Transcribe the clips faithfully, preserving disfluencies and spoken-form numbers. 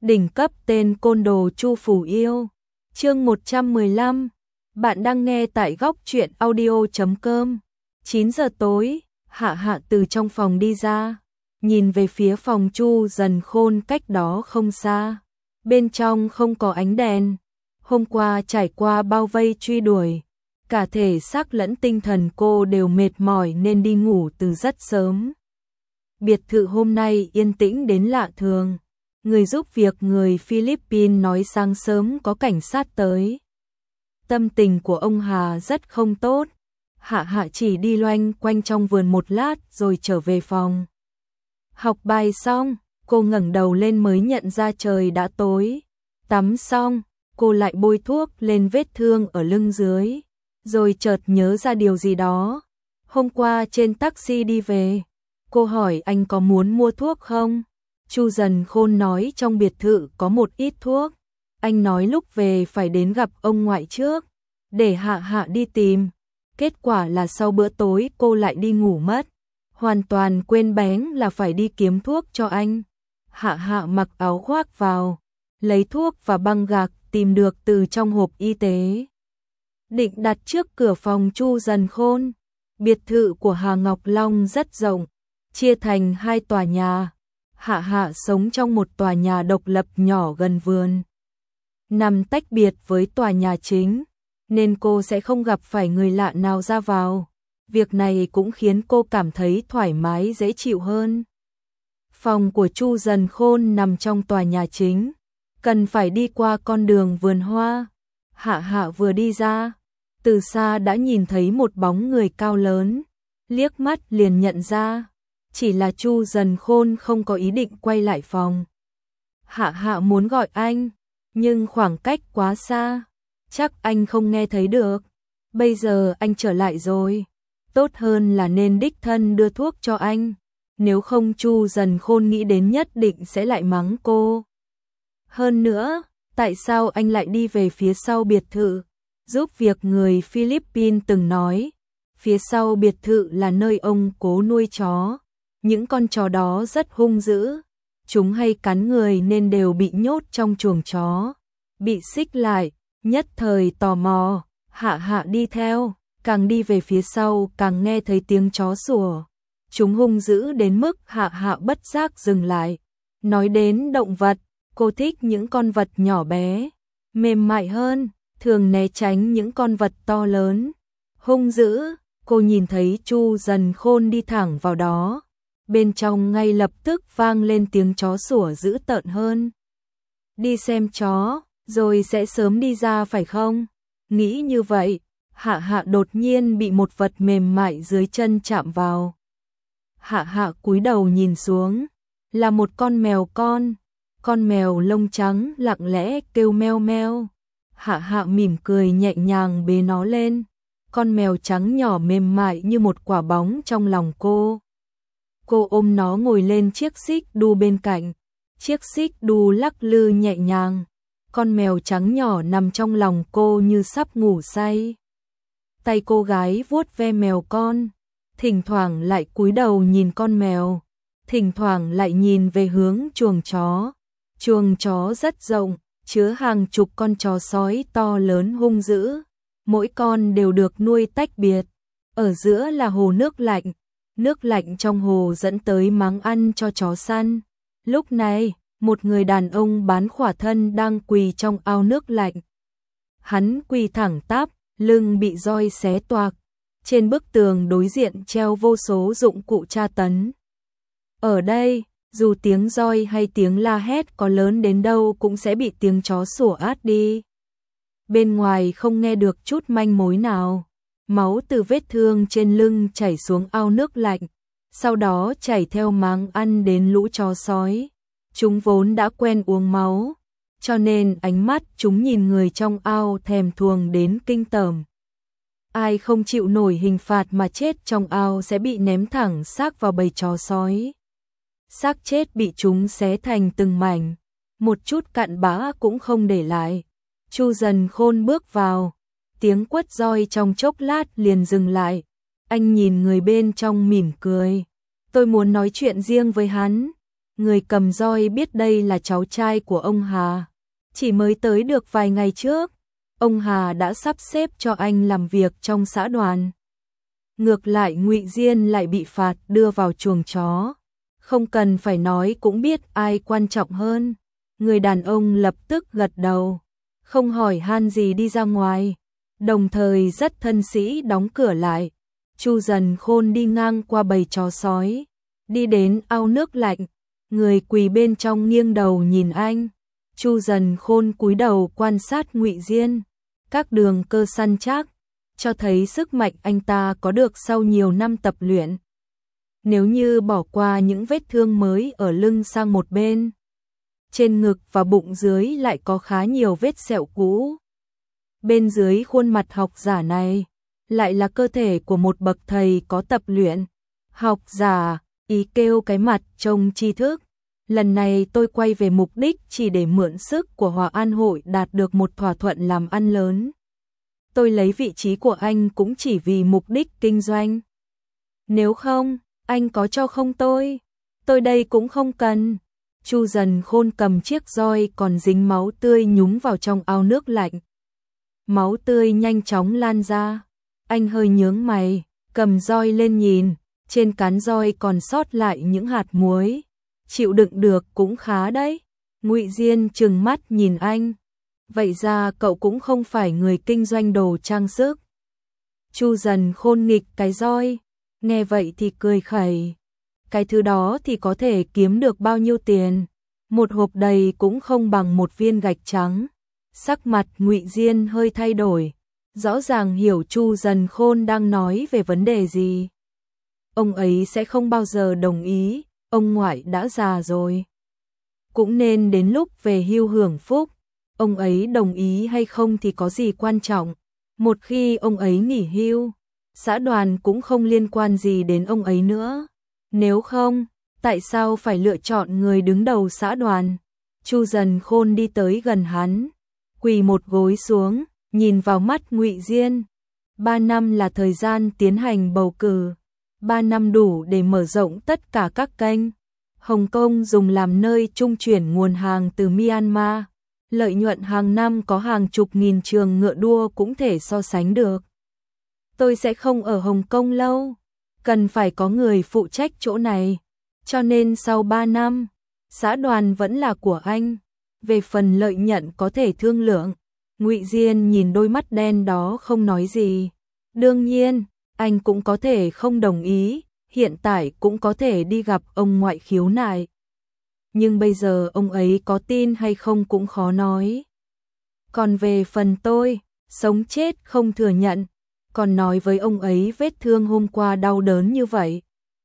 Đỉnh cấp tên côn đồ Chu Phủ Yêu. Chương một trăm mười lăm. Bạn đang nghe tại góc truyện audio chấm com. chín giờ tối, Hạ Hạ từ trong phòng đi ra, nhìn về phía phòng Chu Dần Khôn cách đó không xa. Bên trong không có ánh đèn. Hôm qua trải qua bao vây truy đuổi, cả thể xác lẫn tinh thần cô đều mệt mỏi nên đi ngủ từ rất sớm. Biệt thự hôm nay yên tĩnh đến lạ thường. Người giúp việc người Philippines nói sáng sớm có cảnh sát tới. Tâm tình của ông Hà rất không tốt. Hạ Hạ chỉ đi loanh quanh trong vườn một lát rồi trở về phòng. Học bài xong, cô ngẩng đầu lên mới nhận ra trời đã tối. Tắm xong, cô lại bôi thuốc lên vết thương ở lưng dưới, rồi chợt nhớ ra điều gì đó. Hôm qua trên taxi đi về, cô hỏi anh có muốn mua thuốc không? Chu Dần Khôn nói trong biệt thự có một ít thuốc. Anh nói lúc về phải đến gặp ông ngoại trước, để Hạ Hạ đi tìm. Kết quả là sau bữa tối cô lại đi ngủ mất, hoàn toàn quên bén là phải đi kiếm thuốc cho anh. Hạ Hạ mặc áo khoác vào, lấy thuốc và băng gạc tìm được từ trong hộp y tế, định đặt trước cửa phòng Chu Dần Khôn. Biệt thự của Hà Ngọc Long rất rộng, chia thành hai tòa nhà. Hạ Hạ sống trong một tòa nhà độc lập nhỏ gần vườn, nằm tách biệt với tòa nhà chính, nên cô sẽ không gặp phải người lạ nào ra vào. Việc này cũng khiến cô cảm thấy thoải mái dễ chịu hơn. Phòng của Chu Dần Khôn nằm trong tòa nhà chính, cần phải đi qua con đường vườn hoa. Hạ Hạ vừa đi ra, từ xa đã nhìn thấy một bóng người cao lớn, liếc mắt liền nhận ra. Chỉ là Chu Dần Khôn không có ý định quay lại phòng. Hạ Hạ muốn gọi anh, nhưng khoảng cách quá xa, chắc anh không nghe thấy được. Bây giờ anh trở lại rồi, tốt hơn là nên đích thân đưa thuốc cho anh, nếu không Chu Dần Khôn nghĩ đến nhất định sẽ lại mắng cô. Hơn nữa, tại sao anh lại đi về phía sau biệt thự? Giúp việc người Philippines từng nói, phía sau biệt thự là nơi ông cố nuôi chó. Những con chó đó rất hung dữ, chúng hay cắn người nên đều bị nhốt trong chuồng chó, bị xích lại. Nhất thời tò mò, Hạ Hạ đi theo, càng đi về phía sau càng nghe thấy tiếng chó sủa. Chúng hung dữ đến mức Hạ Hạ bất giác dừng lại. Nói đến động vật, cô thích những con vật nhỏ bé, mềm mại hơn, thường né tránh những con vật to lớn, hung dữ. Cô nhìn thấy Chu Dần Khôn đi thẳng vào đó. Bên trong ngay lập tức vang lên tiếng chó sủa dữ tợn hơn. Đi xem chó, rồi sẽ sớm đi ra phải không? Nghĩ như vậy, Hạ Hạ đột nhiên bị một vật mềm mại dưới chân chạm vào. Hạ Hạ cúi đầu nhìn xuống, là một con mèo con. Con mèo lông trắng lặng lẽ kêu meo meo. Hạ Hạ mỉm cười nhẹ nhàng bế nó lên. Con mèo trắng nhỏ mềm mại như một quả bóng trong lòng cô. Cô ôm nó ngồi lên chiếc xích đu bên cạnh. Chiếc xích đu lắc lư nhẹ nhàng. Con mèo trắng nhỏ nằm trong lòng cô như sắp ngủ say. Tay cô gái vuốt ve mèo con, thỉnh thoảng lại cúi đầu nhìn con mèo, thỉnh thoảng lại nhìn về hướng chuồng chó. Chuồng chó rất rộng, chứa hàng chục con chó sói to lớn hung dữ. Mỗi con đều được nuôi tách biệt. Ở giữa là hồ nước lạnh. Nước lạnh trong hồ dẫn tới máng ăn cho chó săn. Lúc này, một người đàn ông bán khỏa thân đang quỳ trong ao nước lạnh. Hắn quỳ thẳng tắp, lưng bị roi xé toạc. Trên bức tường đối diện treo vô số dụng cụ tra tấn. Ở đây, dù tiếng roi hay tiếng la hét có lớn đến đâu cũng sẽ bị tiếng chó sủa át đi. Bên ngoài không nghe được chút manh mối nào. Máu từ vết thương trên lưng chảy xuống ao nước lạnh, sau đó chảy theo máng ăn đến lũ chó sói. Chúng vốn đã quen uống máu, cho nên ánh mắt chúng nhìn người trong ao thèm thuồng đến kinh tởm. Ai không chịu nổi hình phạt mà chết trong ao sẽ bị ném thẳng xác vào bầy chó sói. Xác chết bị chúng xé thành từng mảnh, một chút cặn bã cũng không để lại. Chu Dần Khôn bước vào, tiếng quất roi trong chốc lát liền dừng lại. Anh nhìn người bên trong mỉm cười. Tôi muốn nói chuyện riêng với hắn. Người cầm roi biết đây là cháu trai của ông Hà. Chỉ mới tới được vài ngày trước, ông Hà đã sắp xếp cho anh làm việc trong xã đoàn. Ngược lại Ngụy Diên lại bị phạt đưa vào chuồng chó. Không cần phải nói cũng biết ai quan trọng hơn. Người đàn ông lập tức gật đầu, không hỏi han gì đi ra ngoài, đồng thời rất thân sĩ đóng cửa lại. Chu Dần Khôn đi ngang qua bầy chó sói, đi đến ao nước lạnh, người quỳ bên trong nghiêng đầu nhìn anh. Chu Dần Khôn cúi đầu quan sát Ngụy Diên, các đường cơ săn chắc, cho thấy sức mạnh anh ta có được sau nhiều năm tập luyện. Nếu như bỏ qua những vết thương mới ở lưng sang một bên, trên ngực và bụng dưới lại có khá nhiều vết sẹo cũ. Bên dưới khuôn mặt học giả này, lại là cơ thể của một bậc thầy có tập luyện. Học giả, ý kêu cái mặt trông tri thức. Lần này tôi quay về mục đích chỉ để mượn sức của Hòa An Hội đạt được một thỏa thuận làm ăn lớn. Tôi lấy vị trí của anh cũng chỉ vì mục đích kinh doanh. Nếu không, anh có cho không tôi? Tôi đây cũng không cần. Chu Dần Khôn cầm chiếc roi còn dính máu tươi nhúng vào trong ao nước lạnh. Máu tươi nhanh chóng lan ra. Anh hơi nhướng mày, cầm roi lên nhìn, trên cán roi còn sót lại những hạt muối. Chịu đựng được cũng khá đấy. Ngụy Diên trừng mắt nhìn anh. Vậy ra cậu cũng không phải người kinh doanh đồ trang sức. Chu Dần Khôn nghịch cái roi, nghe vậy thì cười khẩy. Cái thứ đó thì có thể kiếm được bao nhiêu tiền? Một hộp đầy cũng không bằng một viên gạch trắng. Sắc mặt Ngụy Diên hơi thay đổi, rõ ràng hiểu Chu Dần Khôn đang nói về vấn đề gì. Ông ấy sẽ không bao giờ đồng ý, ông ngoại đã già rồi. Cũng nên đến lúc về hưu hưởng phúc, ông ấy đồng ý hay không thì có gì quan trọng. Một khi ông ấy nghỉ hưu, xã đoàn cũng không liên quan gì đến ông ấy nữa. Nếu không, tại sao phải lựa chọn người đứng đầu xã đoàn? Chu Dần Khôn đi tới gần hắn, quỳ một gối xuống, nhìn vào mắt Ngụy Diên. Ba năm là thời gian tiến hành bầu cử. Ba năm đủ để mở rộng tất cả các kênh. Hồng Kông dùng làm nơi trung chuyển nguồn hàng từ Myanmar. Lợi nhuận hàng năm có hàng chục nghìn trường ngựa đua cũng thể so sánh được. Tôi sẽ không ở Hồng Kông lâu. Cần phải có người phụ trách chỗ này. Cho nên sau ba năm, xã đoàn vẫn là của anh. Về phần lợi nhuận có thể thương lượng. Ngụy Diên nhìn đôi mắt đen đó không nói gì. Đương nhiên, anh cũng có thể không đồng ý, hiện tại cũng có thể đi gặp ông ngoại khiếu nại. Nhưng bây giờ ông ấy có tin hay không cũng khó nói. Còn về phần tôi, sống chết không thừa nhận, còn nói với ông ấy vết thương hôm qua đau đớn như vậy.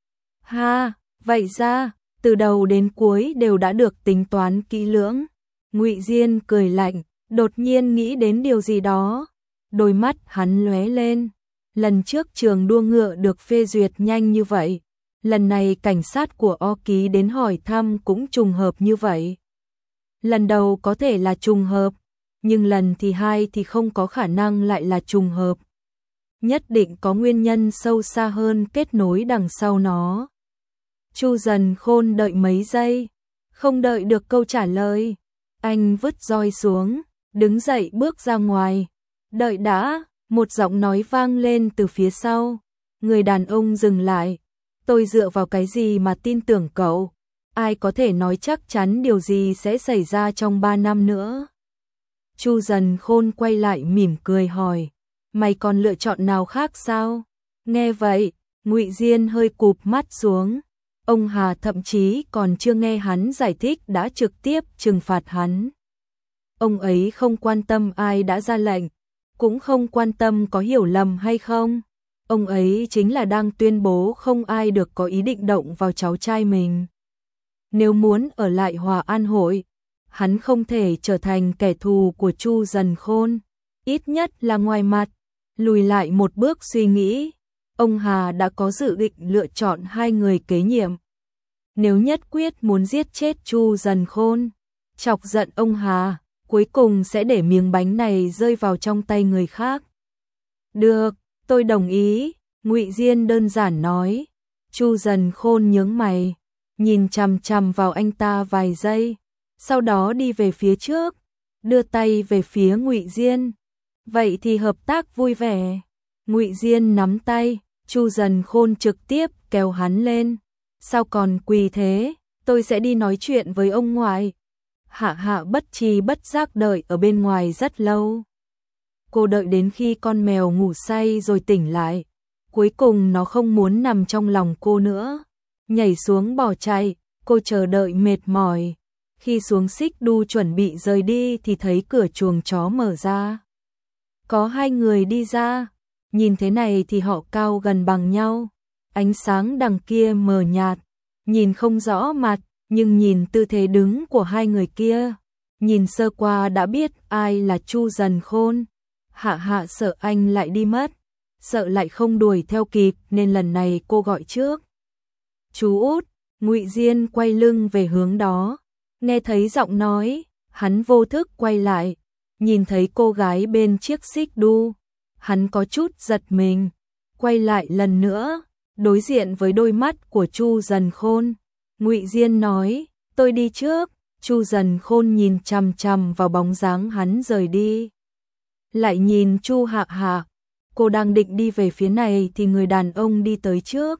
Ha, vậy ra, từ đầu đến cuối đều đã được tính toán kỹ lưỡng. Ngụy Diên cười lạnh, đột nhiên nghĩ đến điều gì đó. Đôi mắt hắn lóe lên. Lần trước trường đua ngựa được phê duyệt nhanh như vậy. Lần này cảnh sát của O Ký đến hỏi thăm cũng trùng hợp như vậy. Lần đầu có thể là trùng hợp, nhưng lần thì hai thì không có khả năng lại là trùng hợp. Nhất định có nguyên nhân sâu xa hơn kết nối đằng sau nó. Chu Dần Khôn đợi mấy giây, không đợi được câu trả lời. Anh vứt roi xuống, đứng dậy bước ra ngoài. Đợi đã, một giọng nói vang lên từ phía sau. Người đàn ông dừng lại. Tôi dựa vào cái gì mà tin tưởng cậu? Ai có thể nói chắc chắn điều gì sẽ xảy ra trong ba năm nữa? Chu Dần Khôn quay lại mỉm cười hỏi. Mày còn lựa chọn nào khác sao? Nghe vậy, Ngụy Diên hơi cụp mắt xuống. Ông Hà thậm chí còn chưa nghe hắn giải thích đã trực tiếp trừng phạt hắn. Ông ấy không quan tâm ai đã ra lệnh, cũng không quan tâm có hiểu lầm hay không. Ông ấy chính là đang tuyên bố không ai được có ý định động vào cháu trai mình. Nếu muốn ở lại Hòa An Hội, hắn không thể trở thành kẻ thù của Chu Dần Khôn. Ít nhất là ngoài mặt, lùi lại một bước suy nghĩ. Ông Hà đã có dự định lựa chọn hai người kế nhiệm. Nếu nhất quyết muốn giết chết Chu Dần Khôn, chọc giận ông Hà, cuối cùng sẽ để miếng bánh này rơi vào trong tay người khác. Được, tôi đồng ý, Ngụy Diên đơn giản nói. Chu Dần Khôn nhướng mày. nhìn chằm chằm vào anh ta vài giây, sau đó đi về phía trước, đưa tay về phía Ngụy Diên. Vậy thì hợp tác vui vẻ. Ngụy Diên nắm tay, Chu Dần Khôn trực tiếp kéo hắn lên. Sao còn quỳ thế, tôi sẽ đi nói chuyện với ông ngoại. Hạ Hạ bất tri bất giác đợi ở bên ngoài rất lâu. Cô đợi đến khi con mèo ngủ say rồi tỉnh lại. Cuối cùng nó không muốn nằm trong lòng cô nữa, nhảy xuống bỏ chạy. Cô chờ đợi mệt mỏi. Khi xuống xích đu chuẩn bị rời đi thì thấy cửa chuồng chó mở ra. Có hai người đi ra, nhìn thế này thì họ cao gần bằng nhau. Ánh sáng đằng kia mờ nhạt, nhìn không rõ mặt, nhưng nhìn tư thế đứng của hai người kia, nhìn sơ qua đã biết ai là Chu Dần Khôn. Hạ Hạ sợ anh lại đi mất, sợ lại không đuổi theo kịp nên lần này cô gọi trước. Chú út. Ngụy Diên quay lưng về hướng đó, nghe thấy giọng nói, hắn vô thức quay lại, nhìn thấy cô gái bên chiếc xích đu, hắn có chút giật mình, quay lại lần nữa, đối diện với đôi mắt của Chu Dần Khôn. Ngụy Diên nói, tôi đi trước. Chu Dần Khôn nhìn chằm chằm vào bóng dáng hắn rời đi, lại nhìn Chu Hạ Hạ, cô đang định đi về phía này thì người đàn ông đi tới trước.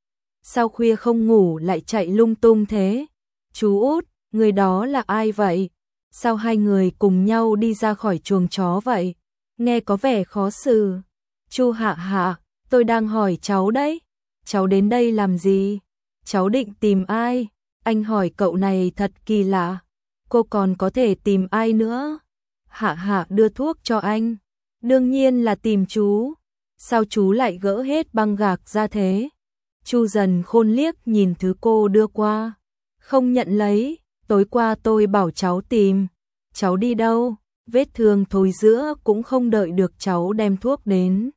Sao khuya không ngủ lại chạy lung tung thế? Chú út, người đó là ai vậy? Sao hai người cùng nhau đi ra khỏi chuồng chó vậy? Nghe có vẻ khó xử. Chu Hạ Hạ, tôi đang hỏi cháu đấy. Cháu đến đây làm gì? Cháu định tìm ai? Anh hỏi cậu này thật kỳ lạ. Cô còn có thể tìm ai nữa? Hạ Hạ đưa thuốc cho anh. Đương nhiên là tìm chú. Sao chú lại gỡ hết băng gạc ra thế? Chu Dần Khôn liếc nhìn thứ cô đưa qua, không nhận lấy. Tối qua tôi bảo cháu tìm. Cháu đi đâu? Vết thương thối rữa cũng không đợi được cháu đem thuốc đến.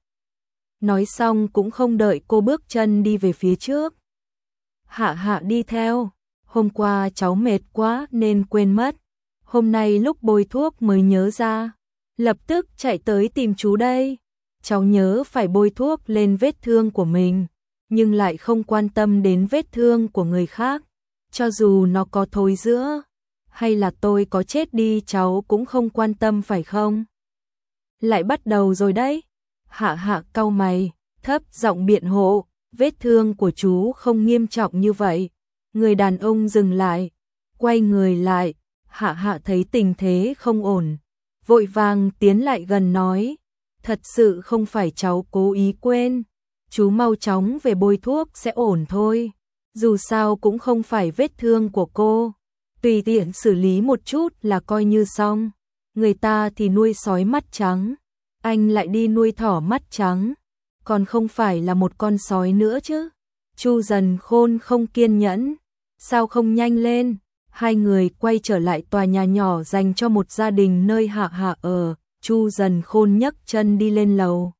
Nói xong cũng không đợi cô bước chân đi về phía trước. Hạ Hạ đi theo. Hôm qua cháu mệt quá nên quên mất. Hôm nay lúc bôi thuốc mới nhớ ra. Lập tức chạy tới tìm chú đây. Cháu nhớ phải bôi thuốc lên vết thương của mình, nhưng lại không quan tâm đến vết thương của người khác. Cho dù nó có thối rữa, hay là tôi có chết đi cháu cũng không quan tâm phải không? Lại bắt đầu rồi đấy. Hạ Hạ cau mày, thấp giọng biện hộ, vết thương của chú không nghiêm trọng như vậy. Người đàn ông dừng lại, quay người lại. Hạ Hạ thấy tình thế không ổn, vội vàng tiến lại gần nói, thật sự không phải cháu cố ý quên. Chú mau chóng về bôi thuốc sẽ ổn thôi. Dù sao cũng không phải vết thương của cô, tùy tiện xử lý một chút là coi như xong. Người ta thì nuôi sói mắt trắng, anh lại đi nuôi thỏ mắt trắng, còn không phải là một con sói nữa chứ. Chu Dần Khôn không kiên nhẫn, sao không nhanh lên? Hai người quay trở lại tòa nhà nhỏ dành cho một gia đình nơi Hạ Hạ ở. Chu Dần Khôn nhấc chân đi lên lầu.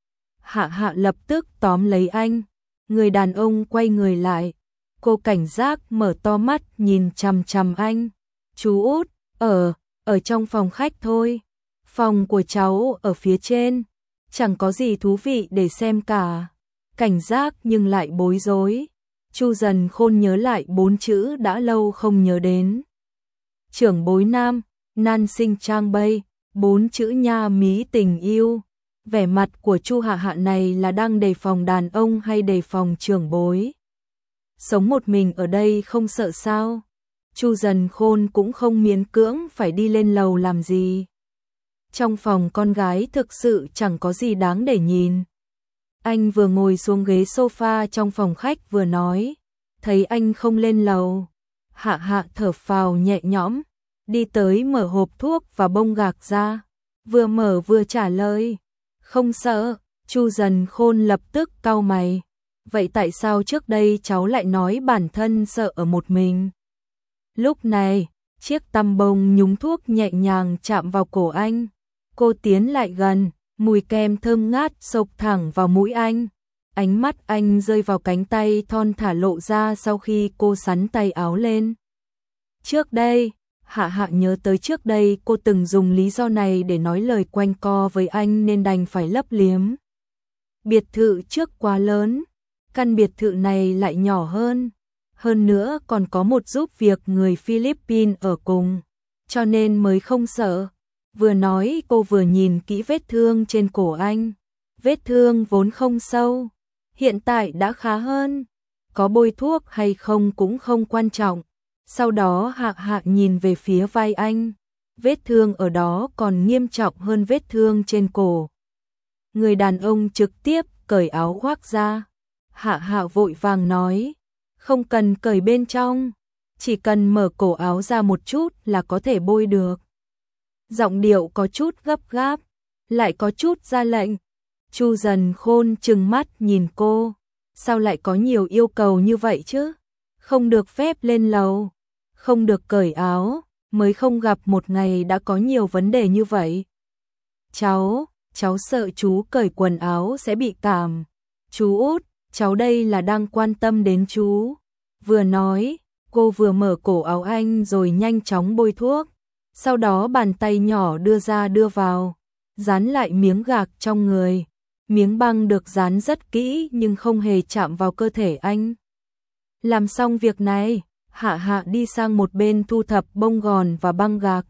Hạ Hạ lập tức tóm lấy anh. Người đàn ông quay người lại. Cô cảnh giác mở to mắt nhìn chằm chằm anh. Chú út, ở, ở trong phòng khách thôi. Phòng của cháu ở phía trên. Chẳng có gì thú vị để xem cả. Cảnh giác nhưng lại bối rối. Chu Dần Khôn nhớ lại bốn chữ đã lâu không nhớ đến. Trưởng bối nam, nan sinh trang bay, bốn chữ nha mí tình yêu. Vẻ mặt của Chu Hạ Hạ này là đang đề phòng đàn ông hay đề phòng trưởng bối? Sống một mình ở đây không sợ sao? Chu Dần Khôn cũng không miễn cưỡng phải đi lên lầu làm gì. Trong phòng con gái thực sự chẳng có gì đáng để nhìn. Anh vừa ngồi xuống ghế sofa trong phòng khách vừa nói, thấy anh không lên lầu. Hạ Hạ thở phào nhẹ nhõm, đi tới mở hộp thuốc và bông gạc ra, vừa mở vừa trả lời, không sợ. Chu Dần Khôn lập tức cau mày, vậy tại sao trước đây cháu lại nói bản thân sợ ở một mình? Lúc này, chiếc tăm bông nhúng thuốc nhẹ nhàng chạm vào cổ anh. Cô tiến lại gần, mùi kem thơm ngát xộc thẳng vào mũi anh. Ánh mắt anh rơi vào cánh tay thon thả lộ ra sau khi cô xắn tay áo lên. Trước đây, Hạ Hạ nhớ tới trước đây cô từng dùng lý do này để nói lời quanh co với anh nên đành phải lấp liếm. Biệt thự trước quá lớn, căn biệt thự này lại nhỏ hơn. hơn nữa còn có một giúp việc người Philippines ở cùng, cho nên mới không sợ. Vừa nói cô vừa nhìn kỹ vết thương trên cổ anh. Vết thương vốn không sâu, hiện tại đã khá hơn. Có bôi thuốc hay không cũng không quan trọng. Sau đó Hạ Hạ nhìn về phía vai anh. Vết thương ở đó còn nghiêm trọng hơn vết thương trên cổ. Người đàn ông trực tiếp cởi áo khoác ra. Hạ Hạ vội vàng nói, không cần cởi bên trong, chỉ cần mở cổ áo ra một chút là có thể bôi được. Giọng điệu có chút gấp gáp, lại có chút ra lệnh. Chu Dần Khôn trừng mắt nhìn cô, sao lại có nhiều yêu cầu như vậy chứ? Không được phép lên lầu, không được cởi áo, mới không gặp một ngày đã có nhiều vấn đề như vậy. Cháu, cháu sợ chú cởi quần áo sẽ bị cảm. Chú út, cháu đây là đang quan tâm đến chú. Vừa nói, cô vừa mở cổ áo anh rồi nhanh chóng bôi thuốc. Sau đó bàn tay nhỏ đưa ra đưa vào, dán lại miếng gạc trong người. Miếng băng được dán rất kỹ nhưng không hề chạm vào cơ thể anh. Làm xong việc này, Hạ Hạ đi sang một bên thu thập bông gòn và băng gạc.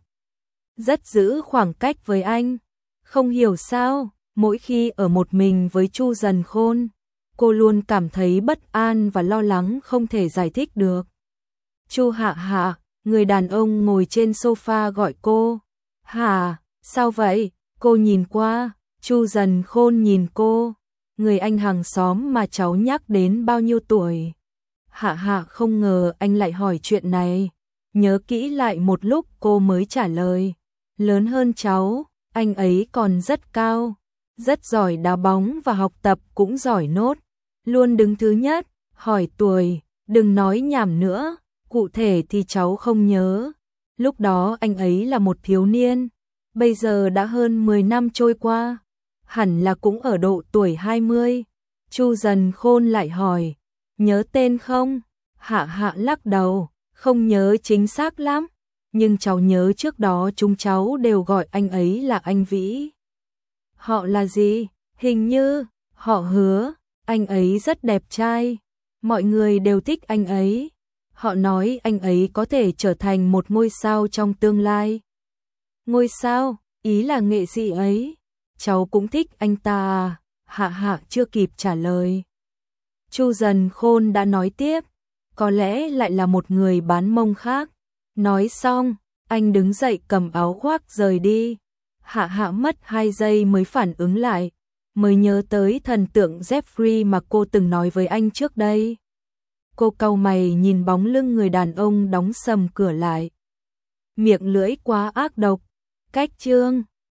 Rất giữ khoảng cách với anh. Không hiểu sao, mỗi khi ở một mình với Chu Dần Khôn, cô luôn cảm thấy bất an và lo lắng không thể giải thích được. Chu Hạ Hạ, người đàn ông ngồi trên sofa gọi cô. Hà, sao vậy? Cô nhìn qua, Chu Dần Khôn nhìn cô. Người anh hàng xóm mà cháu nhắc đến bao nhiêu tuổi? Hạ Hạ không ngờ anh lại hỏi chuyện này. Nhớ kỹ lại một lúc cô mới trả lời. Lớn hơn cháu, anh ấy còn rất cao, rất giỏi đá bóng và học tập cũng giỏi nốt. Luôn đứng thứ nhất, hỏi tuổi, đừng nói nhảm nữa, cụ thể thì cháu không nhớ. Lúc đó anh ấy là một thiếu niên, bây giờ đã hơn mười năm trôi qua, hẳn là cũng ở độ tuổi hai mươi. Chu Dần Khôn lại hỏi, nhớ tên không? Hạ Hạ lắc đầu, không nhớ chính xác lắm, nhưng cháu nhớ trước đó chúng cháu đều gọi anh ấy là anh Vĩ. Họ là gì? Hình như, họ Hứa, anh ấy rất đẹp trai, mọi người đều thích anh ấy. Họ nói anh ấy có thể trở thành một ngôi sao trong tương lai. Ngôi sao, ý là nghệ sĩ ấy. Cháu cũng thích anh ta à? Hạ Hạ chưa kịp trả lời. Chu Dần Khôn đã nói tiếp, có lẽ lại là một người bán mông khác. Nói xong, anh đứng dậy cầm áo khoác rời đi. Hạ Hạ mất hai giây mới phản ứng lại, mới nhớ tới thần tượng Jeffrey mà cô từng nói với anh trước đây. Cô cau mày nhìn bóng lưng người đàn ông đóng sầm cửa lại. Miệng lưỡi quá ác độc. Cách chương